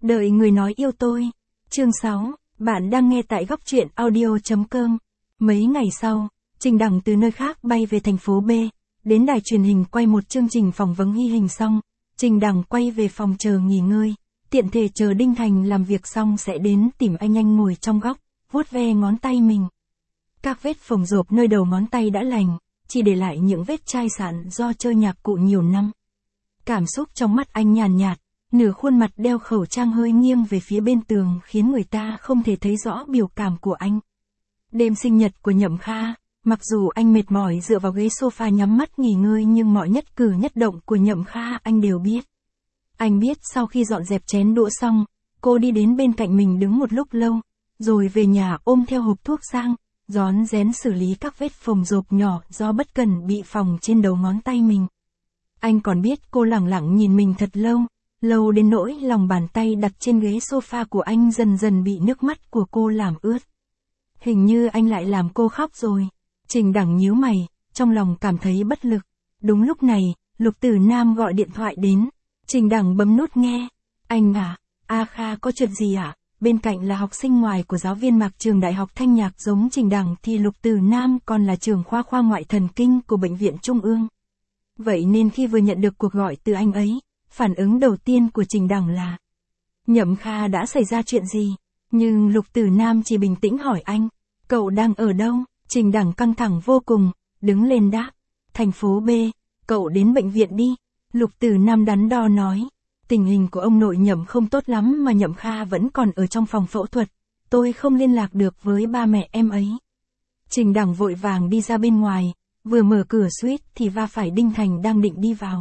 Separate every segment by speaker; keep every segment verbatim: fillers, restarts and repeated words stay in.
Speaker 1: Đợi người nói yêu tôi. Chương sáu, bạn đang nghe tại góc truyện audio.com. Mấy ngày sau, Trình Đằng từ nơi khác bay về thành phố B, đến đài truyền hình quay một chương trình phỏng vấn ghi hình xong. Trình Đằng quay về phòng chờ nghỉ ngơi, tiện thể chờ Đinh Thành làm việc xong sẽ đến tìm anh anh ngồi trong góc, vuốt ve ngón tay mình. Các vết phồng rộp nơi đầu ngón tay đã lành, chỉ để lại những vết chai sạn do chơi nhạc cụ nhiều năm. Cảm xúc trong mắt anh nhàn nhạt, nửa khuôn mặt đeo khẩu trang hơi nghiêng về phía bên tường khiến người ta không thể thấy rõ biểu cảm của anh. Đêm sinh nhật của Nhậm Kha, mặc dù anh mệt mỏi dựa vào ghế sofa nhắm mắt nghỉ ngơi nhưng mọi nhất cử nhất động của Nhậm Kha anh đều biết. Anh biết sau khi dọn dẹp chén đũa xong, cô đi đến bên cạnh mình đứng một lúc lâu, rồi về nhà ôm theo hộp thuốc sang, rón rén xử lý các vết phồng rộp nhỏ do bất cẩn bị phồng trên đầu ngón tay mình. Anh còn biết cô lẳng lặng nhìn mình thật lâu, lâu đến nỗi lòng bàn tay đặt trên ghế sofa của anh dần dần bị nước mắt của cô làm ướt. Hình như anh lại làm cô khóc rồi. Trình Đằng nhíu mày, trong lòng cảm thấy bất lực. Đúng lúc này, Lục Tử Nam gọi điện thoại đến. Trình Đằng bấm nút nghe. Anh à, A Kha có chuyện gì ạ? À? Bên cạnh là học sinh ngoài của giáo viên Mạc trường Đại học Thanh Nhạc giống Trình Đằng thì Lục Tử Nam còn là trưởng khoa khoa ngoại thần kinh của Bệnh viện Trung ương. Vậy nên khi vừa nhận được cuộc gọi từ anh ấy, phản ứng đầu tiên của Trình Đằng là: Nhậm Kha đã xảy ra chuyện gì? Nhưng Lục Tử Nam chỉ bình tĩnh hỏi anh: Cậu đang ở đâu? Trình Đằng căng thẳng vô cùng, đứng lên đáp: Thành phố B, cậu đến bệnh viện đi. Lục Tử Nam đắn đo nói: Tình hình của ông nội Nhậm không tốt lắm mà Nhậm Kha vẫn còn ở trong phòng phẫu thuật. Tôi không liên lạc được với ba mẹ em ấy. Trình Đằng vội vàng đi ra bên ngoài, vừa mở cửa suýt thì va phải Đinh Thành đang định đi vào.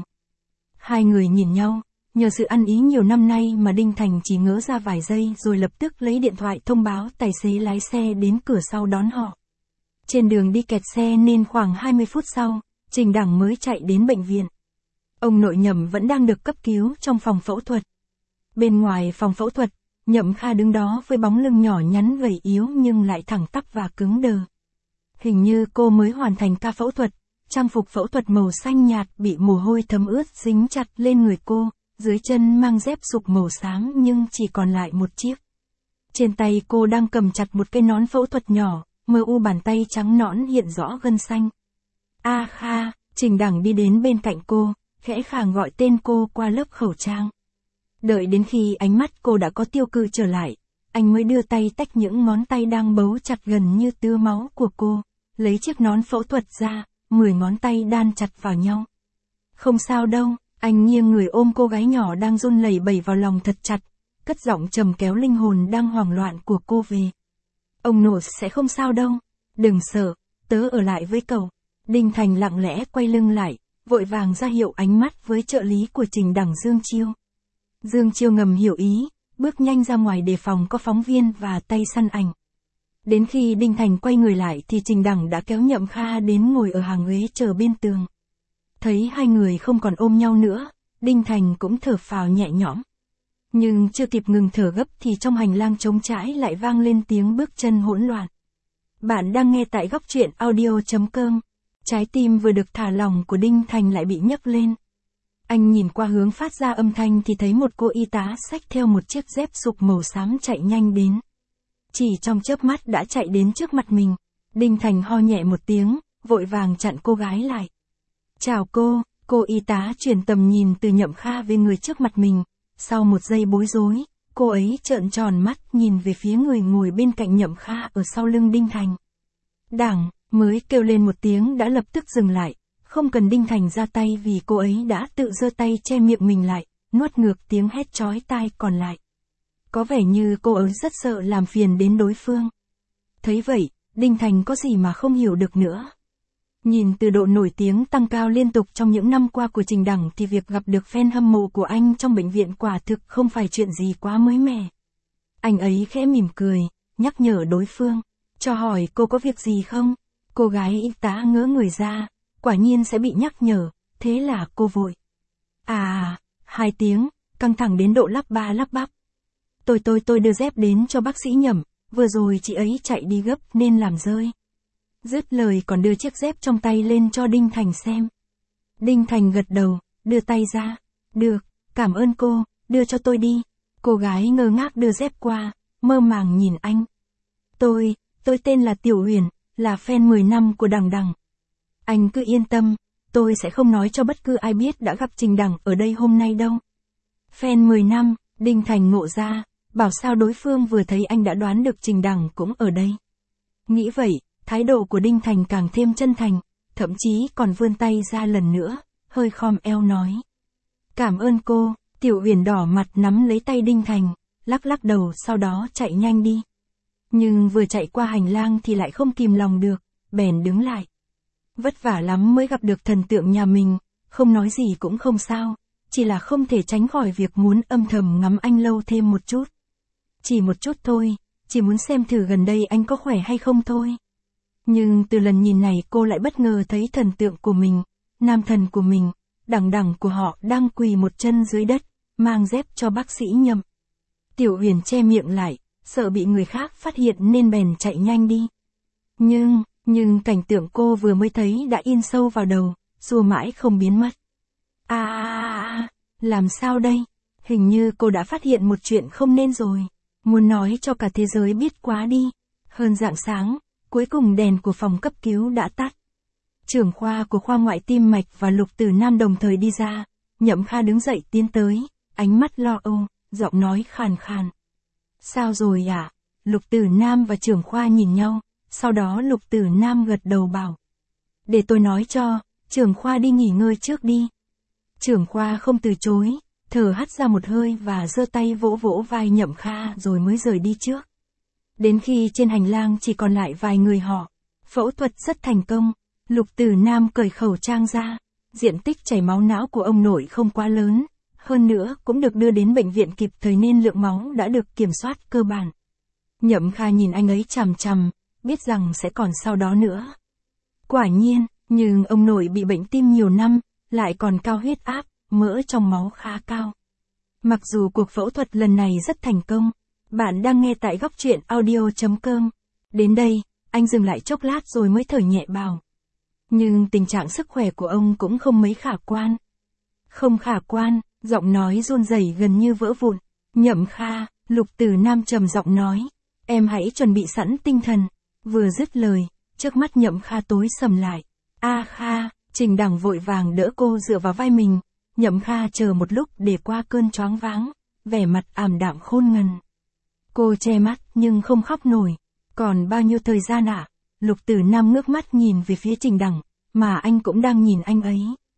Speaker 1: Hai người nhìn nhau, nhờ sự ăn ý nhiều năm nay mà Đinh Thành chỉ ngớ ra vài giây rồi lập tức lấy điện thoại thông báo tài xế lái xe đến cửa sau đón họ. Trên đường đi kẹt xe nên khoảng hai mươi phút sau, Trình Đằng mới chạy đến bệnh viện. Ông nội Nhậm vẫn đang được cấp cứu trong phòng phẫu thuật. Bên ngoài phòng phẫu thuật, Nhậm Kha đứng đó với bóng lưng nhỏ nhắn gầy yếu nhưng lại thẳng tắp và cứng đờ. Hình như cô mới hoàn thành ca phẫu thuật, trang phục phẫu thuật màu xanh nhạt bị mồ hôi thấm ướt dính chặt lên người cô, dưới chân mang dép sục màu xám nhưng chỉ còn lại một chiếc. Trên tay cô đang cầm chặt một cái nón phẫu thuật nhỏ, mờ u bàn tay trắng nõn hiện rõ gân xanh. A Kha, Trình Đằng đi đến bên cạnh cô, khẽ khàng gọi tên cô qua lớp khẩu trang. Đợi đến khi ánh mắt cô đã có tiêu cự trở lại, anh mới đưa tay tách những ngón tay đang bấu chặt gần như tứa máu của cô, lấy chiếc nón phẫu thuật ra, mười ngón tay đan chặt vào nhau. Không sao đâu, anh nghiêng người ôm cô gái nhỏ đang run lẩy bẩy vào lòng thật chặt, cất giọng trầm kéo linh hồn đang hoảng loạn của cô về. Ông nội sẽ không sao đâu, đừng sợ, tớ ở lại với cậu. Đinh Thành lặng lẽ quay lưng lại, vội vàng ra hiệu ánh mắt với trợ lý của Trình Đằng Dương Chiêu. Dương Chiêu ngầm hiểu ý, bước nhanh ra ngoài đề phòng có phóng viên và tay săn ảnh. Đến khi Đinh Thành quay người lại thì Trình Đằng đã kéo Nhậm Kha đến ngồi ở hàng ghế chờ bên tường. Thấy hai người không còn ôm nhau nữa, Đinh Thành cũng thở phào nhẹ nhõm. Nhưng chưa kịp ngừng thở gấp thì trong hành lang trống trải lại vang lên tiếng bước chân hỗn loạn. Bạn đang nghe tại góc truyện audio.com. Trái tim vừa được thả lỏng của Đinh Thành lại bị nhấc lên. Anh nhìn qua hướng phát ra âm thanh thì thấy một cô y tá xách theo một chiếc dép sục màu xám chạy nhanh đến. Chỉ trong chớp mắt đã chạy đến trước mặt mình. Đinh Thành ho nhẹ một tiếng, vội vàng chặn cô gái lại. Chào cô, cô y tá chuyển tầm nhìn từ Nhậm Kha về người trước mặt mình. Sau một giây bối rối, cô ấy trợn tròn mắt nhìn về phía người ngồi bên cạnh Nhậm Kha ở sau lưng Đinh Thành. Đằng, mới kêu lên một tiếng đã lập tức dừng lại, không cần Đinh Thành ra tay vì cô ấy đã tự giơ tay che miệng mình lại, nuốt ngược tiếng hét chói tai còn lại. Có vẻ như cô ấy rất sợ làm phiền đến đối phương. Thấy vậy, Đinh Thành có gì mà không hiểu được nữa. Nhìn từ độ nổi tiếng tăng cao liên tục trong những năm qua của Trình Đằng thì việc gặp được fan hâm mộ của anh trong bệnh viện quả thực không phải chuyện gì quá mới mẻ. Anh ấy khẽ mỉm cười, nhắc nhở đối phương, cho hỏi cô có việc gì không? Cô gái y tá ngỡ người ra, quả nhiên sẽ bị nhắc nhở, thế là cô vội. À, hai tiếng, căng thẳng đến độ lắp ba lắp bắp. Tôi tôi tôi đưa dép đến cho bác sĩ Nhậm, vừa rồi chị ấy chạy đi gấp nên làm rơi. Dứt lời còn đưa chiếc dép trong tay lên cho Đinh Thành xem. Đinh Thành gật đầu, đưa tay ra. Được, cảm ơn cô, đưa cho tôi đi. Cô gái ngơ ngác đưa dép qua, mơ màng nhìn anh. Tôi, tôi tên là Tiểu Huyền, là fan mười năm của Đằng Đằng. Anh cứ yên tâm, tôi sẽ không nói cho bất cứ ai biết đã gặp Trình Đằng ở đây hôm nay đâu. Fan mười năm, Đinh Thành ngộ ra, bảo sao đối phương vừa thấy anh đã đoán được Trình Đằng cũng ở đây. Nghĩ vậy, thái độ của Đinh Thành càng thêm chân thành, thậm chí còn vươn tay ra lần nữa, hơi khom eo nói. Cảm ơn cô. Tiểu Huyền đỏ mặt nắm lấy tay Đinh Thành, lắc lắc đầu sau đó chạy nhanh đi. Nhưng vừa chạy qua hành lang thì lại không kìm lòng được, bèn đứng lại. Vất vả lắm mới gặp được thần tượng nhà mình, không nói gì cũng không sao, chỉ là không thể tránh khỏi việc muốn âm thầm ngắm anh lâu thêm một chút. Chỉ một chút thôi, chỉ muốn xem thử gần đây anh có khỏe hay không thôi. Nhưng từ lần nhìn này cô lại bất ngờ thấy thần tượng của mình, nam thần của mình, Đằng Đằng của họ đang quỳ một chân dưới đất, mang dép cho bác sĩ Nhậm. Tiểu Huyền che miệng lại, sợ bị người khác phát hiện nên bèn chạy nhanh đi. Nhưng, nhưng cảnh tượng cô vừa mới thấy đã in sâu vào đầu, xua mãi không biến mất. À, à, à, làm sao đây? Hình như cô đã phát hiện một chuyện không nên rồi. Muốn nói cho cả thế giới biết quá đi. Hơn rạng sáng, cuối cùng đèn của phòng cấp cứu đã tắt. Trưởng khoa của khoa ngoại tim mạch và Lục Tử Nam đồng thời đi ra. Nhậm Kha đứng dậy tiến tới, ánh mắt lo âu, giọng nói khàn khàn. Sao rồi ạ? À? Lục Tử Nam và trưởng khoa nhìn nhau, sau đó Lục Tử Nam gật đầu bảo. Để tôi nói cho, trưởng khoa đi nghỉ ngơi trước đi. Trưởng khoa không từ chối, thở hắt ra một hơi và giơ tay vỗ vỗ vai Nhậm Kha rồi mới rời đi trước. Đến khi trên hành lang chỉ còn lại vài người họ, phẫu thuật rất thành công, Lục Tử Nam cởi khẩu trang ra, diện tích chảy máu não của ông nội không quá lớn, hơn nữa cũng được đưa đến bệnh viện kịp thời nên lượng máu đã được kiểm soát cơ bản. Nhậm Kha nhìn anh ấy chằm chằm, biết rằng sẽ còn sau đó nữa. Quả nhiên, nhưng ông nội bị bệnh tim nhiều năm, lại còn cao huyết áp, mỡ trong máu khá cao. Mặc dù cuộc phẫu thuật lần này rất thành công, bạn đang nghe tại góc truyện audio chấm com. Đến đây, anh dừng lại chốc lát rồi mới thở nhẹ bảo. Nhưng tình trạng sức khỏe của ông cũng không mấy khả quan. Không khả quan, giọng nói run rẩy gần như vỡ vụn. Nhậm Kha, Lục Tử Nam trầm giọng nói, em hãy chuẩn bị sẵn tinh thần. Vừa dứt lời, trước mắt Nhậm Kha tối sầm lại. A Kha, Trình Đằng vội vàng đỡ cô dựa vào vai mình. Nhậm Kha chờ một lúc để qua cơn choáng váng, vẻ mặt ảm đạm khôn ngần. Cô che mắt nhưng không khóc nổi. Còn bao nhiêu thời gian ạ? À? Lục Tử Nam ngước mắt nhìn về phía Trình Đằng, mà anh cũng đang nhìn anh ấy.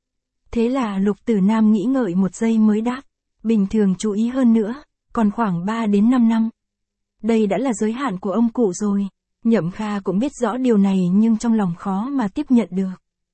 Speaker 1: Thế là Lục Tử Nam nghĩ ngợi một giây mới đáp, bình thường chú ý hơn nữa, còn khoảng ba đến năm năm. Đây đã là giới hạn của ông cụ rồi. Nhậm Kha cũng biết rõ điều này nhưng trong lòng khó mà tiếp nhận được.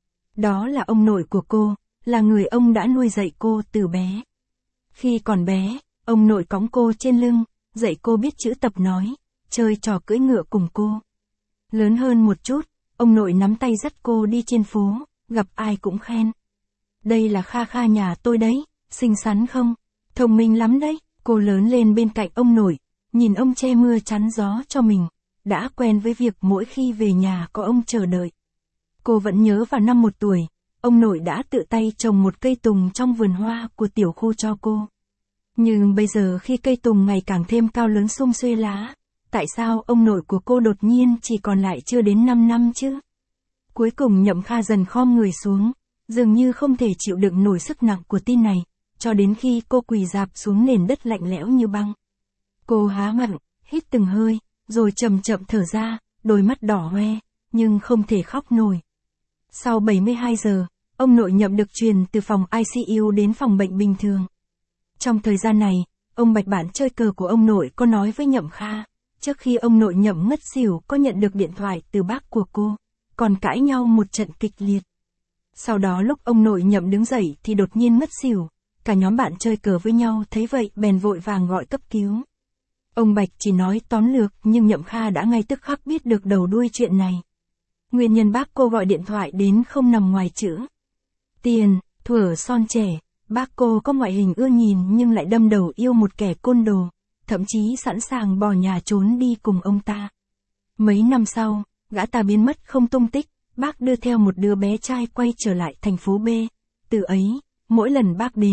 Speaker 1: Đó là ông nội của cô, là người ông đã nuôi dạy cô từ bé. Khi còn bé, ông nội cõng cô trên lưng, dạy cô biết chữ tập nói, chơi trò cưỡi ngựa cùng cô. Lớn hơn một chút, ông nội nắm tay dắt cô đi trên phố, gặp ai cũng khen. Đây là Kha Kha nhà tôi đấy, xinh xắn không? Thông minh lắm đấy. Cô lớn lên bên cạnh ông nội, nhìn ông che mưa chắn gió cho mình, đã quen với việc mỗi khi về nhà có ông chờ đợi. Cô vẫn nhớ vào năm một tuổi, ông nội đã tự tay trồng một cây tùng trong vườn hoa của tiểu khu cho cô. Nhưng bây giờ khi cây tùng ngày càng thêm cao lớn sum xuê lá, tại sao ông nội của cô đột nhiên chỉ còn lại chưa đến năm năm chứ? Cuối cùng Nhậm Kha dần khom người xuống, dường như không thể chịu đựng nổi sức nặng của tin này, cho đến khi cô quỳ rạp xuống nền đất lạnh lẽo như băng. Cô há miệng, hít từng hơi, rồi chậm chậm thở ra, đôi mắt đỏ hoe, nhưng không thể khóc nổi. Sau bảy mươi hai giờ, ông nội Nhậm được truyền từ phòng i xê u đến phòng bệnh bình thường. Trong thời gian này, ông Bạch bạn chơi cờ của ông nội có nói với Nhậm Kha, trước khi ông nội Nhậm ngất xỉu có nhận được điện thoại từ bác của cô, còn cãi nhau một trận kịch liệt. Sau đó lúc ông nội Nhậm đứng dậy thì đột nhiên ngất xỉu, cả nhóm bạn chơi cờ với nhau thấy vậy bèn vội vàng gọi cấp cứu. Ông Bạch chỉ nói tóm lược nhưng Nhậm Kha đã ngay tức khắc biết được đầu đuôi chuyện này. Nguyên nhân bác cô gọi điện thoại đến không nằm ngoài chữ tiền. Thuở son trẻ, bác cô có ngoại hình ưa nhìn nhưng lại đâm đầu yêu một kẻ côn đồ, thậm chí sẵn sàng bỏ nhà trốn đi cùng ông ta. Mấy năm sau, gã ta biến mất không tung tích, bác đưa theo một đứa bé trai quay trở lại thành phố B. Từ ấy, mỗi lần bác đến,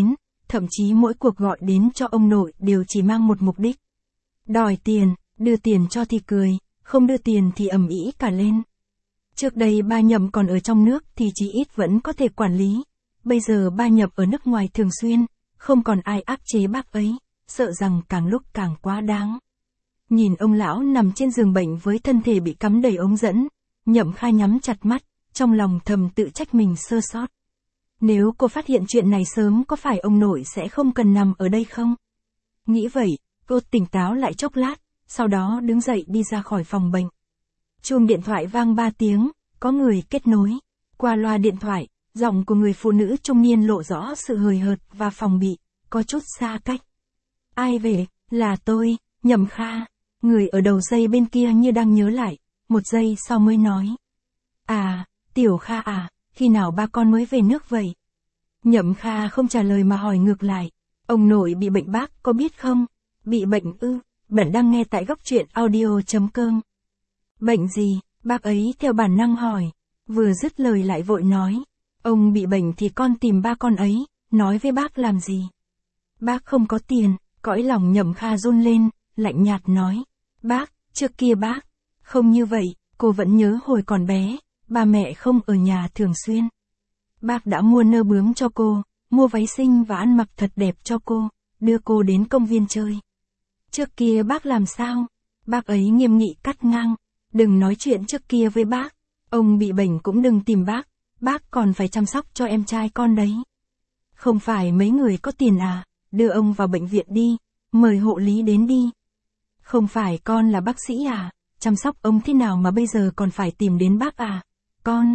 Speaker 1: thậm chí mỗi cuộc gọi đến cho ông nội đều chỉ mang một mục đích. Đòi tiền, đưa tiền cho thì cười, không đưa tiền thì ầm ĩ cả lên. Trước đây ba Nhậm còn ở trong nước thì chí ít vẫn có thể quản lý. Bây giờ ba Nhậm ở nước ngoài thường xuyên, không còn ai áp chế bác ấy, sợ rằng càng lúc càng quá đáng. Nhìn ông lão nằm trên giường bệnh với thân thể bị cắm đầy ống dẫn, Nhậm Kha nhắm chặt mắt, trong lòng thầm tự trách mình sơ sót. Nếu cô phát hiện chuyện này sớm có phải ông nội sẽ không cần nằm ở đây không? Nghĩ vậy, cô tỉnh táo lại chốc lát, sau đó đứng dậy đi ra khỏi phòng bệnh. Chuông điện thoại vang ba tiếng, có người kết nối. Qua loa điện thoại, giọng của người phụ nữ trung niên lộ rõ sự hời hợt và phòng bị, có chút xa cách. Ai về? Là tôi, Nhậm Kha. Người ở đầu dây bên kia như đang nhớ lại, một giây sau mới nói. À, Tiểu Kha à, khi nào ba con mới về nước vậy? Nhậm Kha không trả lời mà hỏi ngược lại. Ông nội bị bệnh bác có biết không? Bị bệnh ư? Bạn đang nghe tại góc truyện audio chấm com. Bệnh gì? Bác ấy theo bản năng hỏi. Vừa dứt lời lại vội nói. Ông bị bệnh thì con tìm ba con ấy, nói với bác làm gì? Bác không có tiền, cõi lòng Nhậm Kha run lên, lạnh nhạt nói. Bác, trước kia bác, không như vậy, cô vẫn nhớ hồi còn bé, ba mẹ không ở nhà thường xuyên. Bác đã mua nơ bướm cho cô, mua váy xinh và ăn mặc thật đẹp cho cô, đưa cô đến công viên chơi. Trước kia bác làm sao? Bác ấy nghiêm nghị cắt ngang. Đừng nói chuyện trước kia với bác. Ông bị bệnh cũng đừng tìm bác. Bác còn phải chăm sóc cho em trai con đấy. Không phải mấy người có tiền à? Đưa ông vào bệnh viện đi. Mời hộ lý đến đi. Không phải con là bác sĩ à? Chăm sóc ông thế nào mà bây giờ còn phải tìm đến bác à? Con.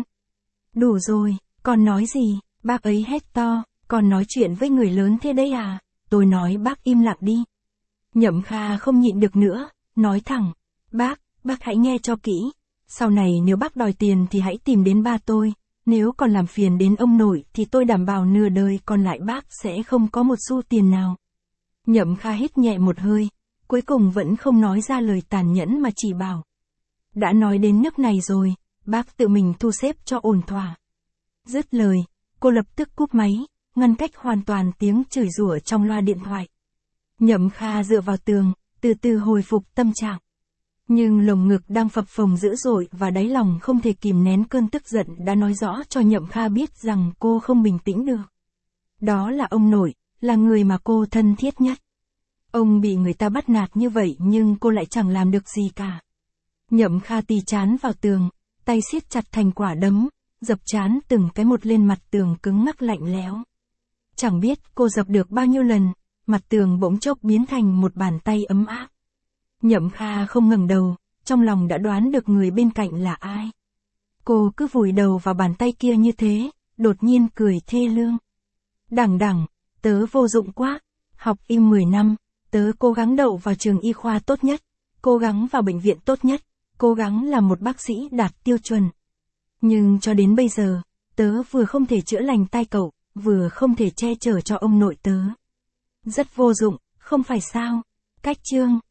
Speaker 1: Đủ rồi, con nói gì? Bác ấy hét to. Con nói chuyện với người lớn thế đấy à? Tôi nói bác im lặng đi. Nhậm Kha không nhịn được nữa, nói thẳng. Bác, bác hãy nghe cho kỹ. Sau này nếu bác đòi tiền thì hãy tìm đến ba tôi. Nếu còn làm phiền đến ông nội thì tôi đảm bảo nửa đời còn lại bác sẽ không có một xu tiền nào. Nhậm Kha hít nhẹ một hơi, cuối cùng vẫn không nói ra lời tàn nhẫn mà chỉ bảo. Đã nói đến nước này rồi, bác tự mình thu xếp cho ổn thỏa. Dứt lời, cô lập tức cúp máy, ngăn cách hoàn toàn tiếng chửi rủa trong loa điện thoại. Nhậm Kha dựa vào tường, từ từ hồi phục tâm trạng. Nhưng lồng ngực đang phập phồng dữ dội và đáy lòng không thể kìm nén cơn tức giận đã nói rõ cho Nhậm Kha biết rằng cô không bình tĩnh được. Đó là ông nội, là người mà cô thân thiết nhất. Ông bị người ta bắt nạt như vậy nhưng cô lại chẳng làm được gì cả. Nhậm Kha tì chán vào tường, tay siết chặt thành quả đấm, dập chán từng cái một lên mặt tường cứng ngắc lạnh lẽo. Chẳng biết cô dập được bao nhiêu lần, mặt tường bỗng chốc biến thành một bàn tay ấm áp. Nhậm Kha không ngẩng đầu, trong lòng đã đoán được người bên cạnh là ai. Cô cứ vùi đầu vào bàn tay kia như thế, đột nhiên cười thê lương. Đằng đằng, tớ vô dụng quá, học y mười năm, tớ cố gắng đậu vào trường y khoa tốt nhất, cố gắng vào bệnh viện tốt nhất, cố gắng làm một bác sĩ đạt tiêu chuẩn. Nhưng cho đến bây giờ, tớ vừa không thể chữa lành tai cậu, vừa không thể che chở cho ông nội tớ. Rất vô dụng, không phải sao? Cách chương